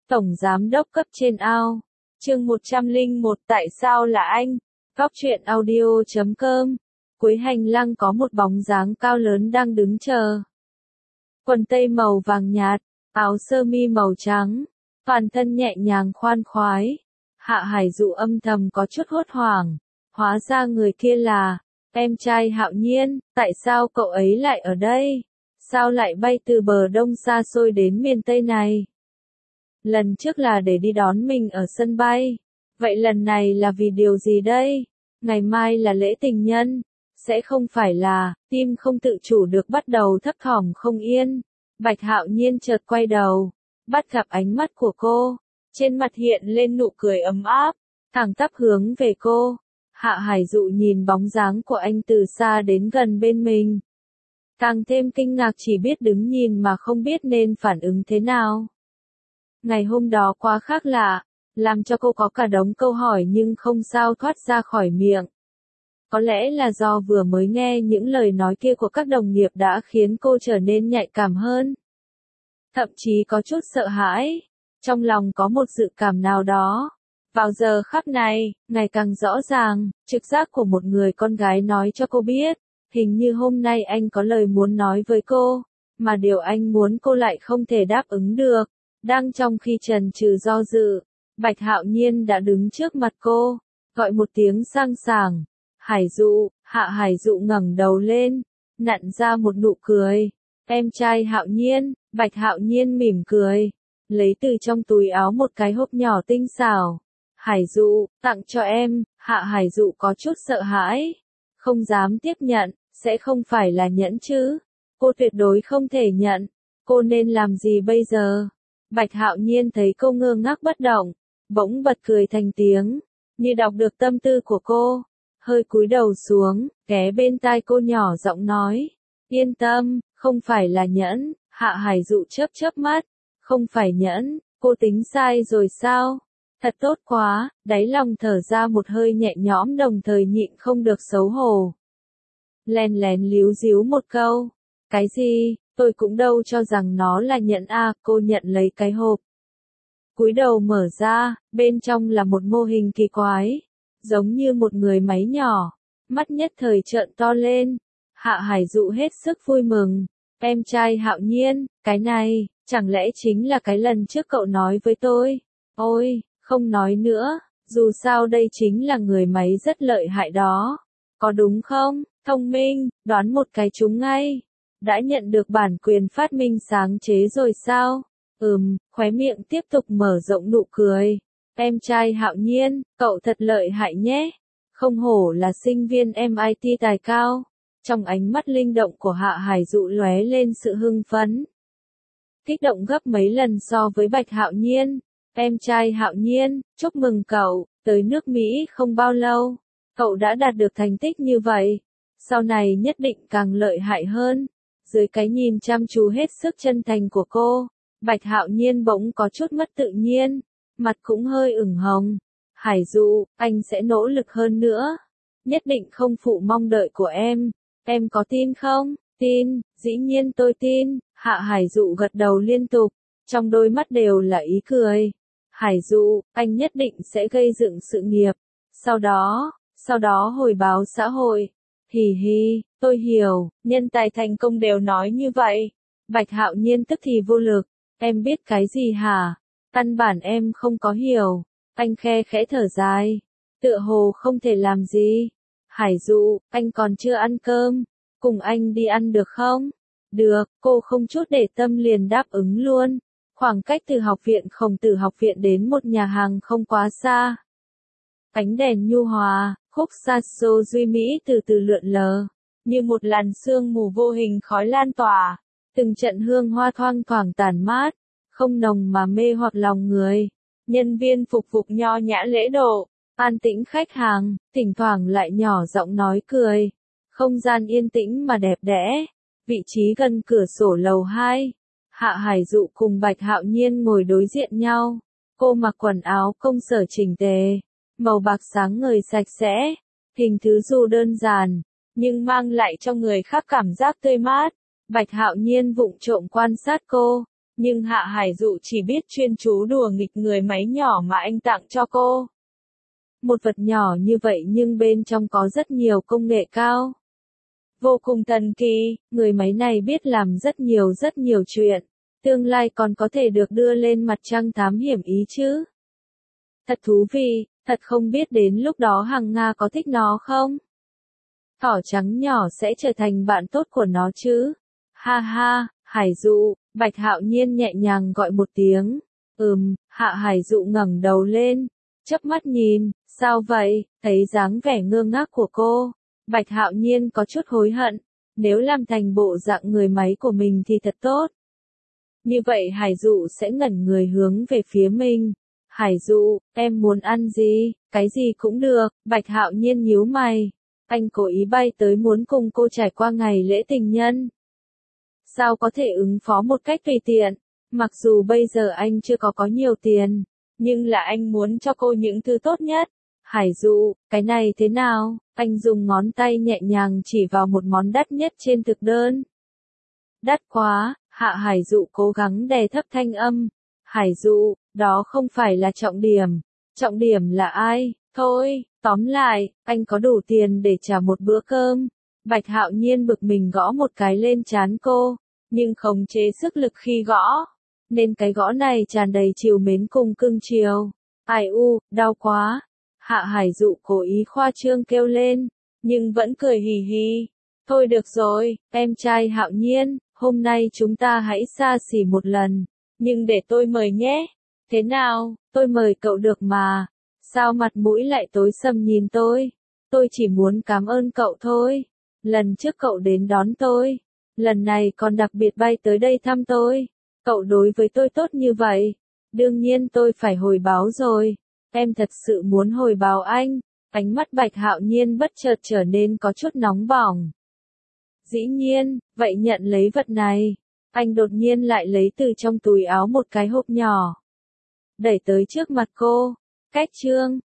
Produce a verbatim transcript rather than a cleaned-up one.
Tổng Giám đốc cấp trên ao. Chương một trăm lẻ một Tại sao là anh? Góc truyện audio chấm com. Cuối hành lang có một bóng dáng cao lớn đang đứng chờ. Quần tây màu vàng nhạt, áo sơ mi màu trắng, toàn thân nhẹ nhàng khoan khoái. Hạ Hải Dụ âm thầm có chút hốt hoảng, hóa ra người kia là em trai Hạo Nhiên. Tại sao cậu ấy lại ở đây? Sao lại bay từ bờ đông xa xôi đến miền Tây này? Lần trước là để đi đón mình ở sân bay. Vậy lần này là vì điều gì đây? Ngày mai là lễ tình nhân. Sẽ không phải là, tim không tự chủ được bắt đầu thấp thỏm không yên. Bạch Hạo Nhiên chợt quay đầu, bắt gặp ánh mắt của cô. Trên mặt hiện lên nụ cười ấm áp, thẳng tắp hướng về cô. Hạ Hải Dụ nhìn bóng dáng của anh từ xa đến gần bên mình. Càng thêm kinh ngạc, chỉ biết đứng nhìn mà không biết nên phản ứng thế nào. Ngày hôm đó quá khác lạ, làm cho cô có cả đống câu hỏi nhưng không sao thoát ra khỏi miệng. Có lẽ là do vừa mới nghe những lời nói kia của các đồng nghiệp đã khiến cô trở nên nhạy cảm hơn. Thậm chí có chút sợ hãi, trong lòng có một dự cảm nào đó. Vào giờ khắc này, ngày càng rõ ràng, trực giác của một người con gái nói cho cô biết, hình như hôm nay anh có lời muốn nói với cô, mà điều anh muốn cô lại không thể đáp ứng được. Đang trong khi chần chừ do dự, Bạch Hạo Nhiên đã đứng trước mặt cô, gọi một tiếng sang sảng. Hải Dụ. Hạ Hải Dụ ngẩng đầu lên, nặn ra một nụ cười. Em trai Hạo Nhiên. Bạch Hạo Nhiên mỉm cười, lấy từ trong túi áo một cái hộp nhỏ tinh xảo. Hải Dụ, tặng cho em. Hạ Hải Dụ có chút sợ hãi, không dám tiếp nhận. Sẽ không phải là nhẫn chứ? Cô tuyệt đối không thể nhận. Cô nên làm gì bây giờ? Bạch Hạo Nhiên thấy cô ngơ ngác bất động, bỗng bật cười thành tiếng, như đọc được tâm tư của cô, hơi cúi đầu xuống, ghé bên tai cô nhỏ giọng nói, yên tâm, không phải là nhẫn. Hạ Hải Dụ chớp chớp mắt, không phải nhẫn, cô tính sai rồi sao? Thật tốt quá, đáy lòng thở ra một hơi nhẹ nhõm đồng thời nhịn không được xấu hổ. Lén lén líu díu một câu, cái gì? Tôi cũng đâu cho rằng nó là nhẫn a. Cô nhận lấy cái hộp, cúi đầu mở ra, bên trong là một mô hình kỳ quái, giống như một người máy nhỏ, mắt nhất thời trợn to lên. Hạ Hải Dụ hết sức vui mừng, em trai Hạo Nhiên, cái này, chẳng lẽ chính là cái lần trước cậu nói với tôi? Ôi, không nói nữa, dù sao đây chính là người máy rất lợi hại đó, có đúng không? Thông minh, đoán một cái trúng ngay. Đã nhận được bản quyền phát minh sáng chế rồi sao? Ừm, khóe miệng tiếp tục mở rộng nụ cười. Em trai Hạo Nhiên, cậu thật lợi hại nhé. Không hổ là sinh viên em i tê tài cao. Trong ánh mắt linh động của Hạ Hải Dụ lóe lên sự hưng phấn, kích động gấp mấy lần so với Bạch Hạo Nhiên. Em trai Hạo Nhiên, chúc mừng cậu, tới nước Mỹ không bao lâu, cậu đã đạt được thành tích như vậy. Sau này nhất định càng lợi hại hơn. Dưới cái nhìn chăm chú hết sức chân thành của cô, Bạch Hạo Nhiên bỗng có chút mất tự nhiên, mặt cũng hơi ửng hồng. Hải Dụ, anh sẽ nỗ lực hơn nữa, nhất định không phụ mong đợi của em. Em có tin không? Tin, dĩ nhiên tôi tin. Hạ Hải Dụ gật đầu liên tục, trong đôi mắt đều là ý cười. Hải Dụ, anh nhất định sẽ gây dựng sự nghiệp, sau đó, sau đó hồi báo xã hội. Hì hì, tôi hiểu, nhân tài thành công đều nói như vậy. Bạch Hạo Nhiên tức thì vô lực, em biết cái gì hả? Căn bản em không có hiểu. Anh khe khẽ thở dài, tựa hồ không thể làm gì. Hải Dụ, anh còn chưa ăn cơm, cùng anh đi ăn được không? Được, cô không chút để tâm liền đáp ứng luôn. Khoảng cách từ học viện Khổng Tử học viện đến một nhà hàng không quá xa. Ánh đèn nhu hòa, khúc saxo duy mỹ từ từ lượn lờ, như một làn sương mù vô hình khói lan tỏa, từng trận hương hoa thoang thoảng tản mát, không nồng mà mê hoặc lòng người. Nhân viên phục vụ nho nhã lễ độ, an tĩnh khách hàng, thỉnh thoảng lại nhỏ giọng nói cười. Không gian yên tĩnh mà đẹp đẽ. Vị trí gần cửa sổ lầu hai. Hạ Hải Dụ cùng Bạch Hạo Nhiên ngồi đối diện nhau. Cô mặc quần áo công sở chỉnh tề, màu bạc sáng ngời sạch sẽ, hình thứ dù đơn giản, nhưng mang lại cho người khác cảm giác tươi mát. Bạch Hạo Nhiên vụng trộm quan sát cô, Nhưng Hạ Hải Dụ chỉ biết chuyên chú đùa nghịch người máy nhỏ mà anh tặng cho cô. Một vật nhỏ như vậy nhưng bên trong có rất nhiều công nghệ cao. Vô cùng thần kỳ, người máy này biết làm rất nhiều rất nhiều chuyện. Tương lai còn có thể được đưa lên mặt trăng thám hiểm ý chứ. Thật thú vị, thật không biết đến lúc đó Hằng Nga có thích nó không? Thỏ trắng nhỏ sẽ trở thành bạn tốt của nó chứ. Ha ha, Hải Dụ, Bạch Hạo Nhiên nhẹ nhàng gọi một tiếng. Ừm, Hạ Hải Dụ ngẩng đầu lên, chớp mắt nhìn, sao vậy? Thấy dáng vẻ ngơ ngác của cô, Bạch Hạo Nhiên có chút hối hận. Nếu làm thành bộ dạng người máy của mình thì thật tốt. Như vậy Hải Dụ sẽ ngẩn người hướng về phía mình. Hải Dụ, em muốn ăn gì? Cái gì cũng được. Bạch Hạo Nhiên nhíu mày. Anh cố ý bay tới muốn cùng cô trải qua ngày lễ tình nhân. Sao có thể ứng phó một cách tùy tiện? Mặc dù bây giờ anh chưa có có nhiều tiền, nhưng là anh muốn cho cô những thứ tốt nhất. Hải Dụ, cái này thế nào? Anh dùng ngón tay nhẹ nhàng chỉ vào một món đắt nhất trên thực đơn. Đắt quá, Hạ Hải Dụ cố gắng đè thấp thanh âm. Hải Dụ, đó không phải là trọng điểm. Trọng điểm là ai? Thôi, tóm lại, anh có đủ tiền để trả một bữa cơm. Bạch Hạo Nhiên bực mình gõ một cái lên trán cô, nhưng khống chế sức lực khi gõ, nên cái gõ này tràn đầy trìu mến cùng cưng chiều. Ai u, đau quá. Hạ Hải Dụ cố ý khoa trương kêu lên, nhưng vẫn cười hì hì. Thôi được rồi, em trai Hạo Nhiên, hôm nay chúng ta hãy xa xỉ một lần, nhưng để tôi mời nhé. Thế nào, tôi mời cậu được mà. Sao mặt mũi lại tối sầm nhìn tôi? Tôi chỉ muốn cảm ơn cậu thôi. Lần trước cậu đến đón tôi, lần này còn đặc biệt bay tới đây thăm tôi. Cậu đối với tôi tốt như vậy, đương nhiên tôi phải hồi báo rồi. Em thật sự muốn hồi báo anh. Ánh mắt Bạch Hạo Nhiên bất chợt trở nên có chút nóng bỏng. Dĩ nhiên, vậy nhận lấy vật này. Anh đột nhiên lại lấy từ trong túi áo một cái hộp nhỏ, đẩy tới trước mặt cô. Cách chương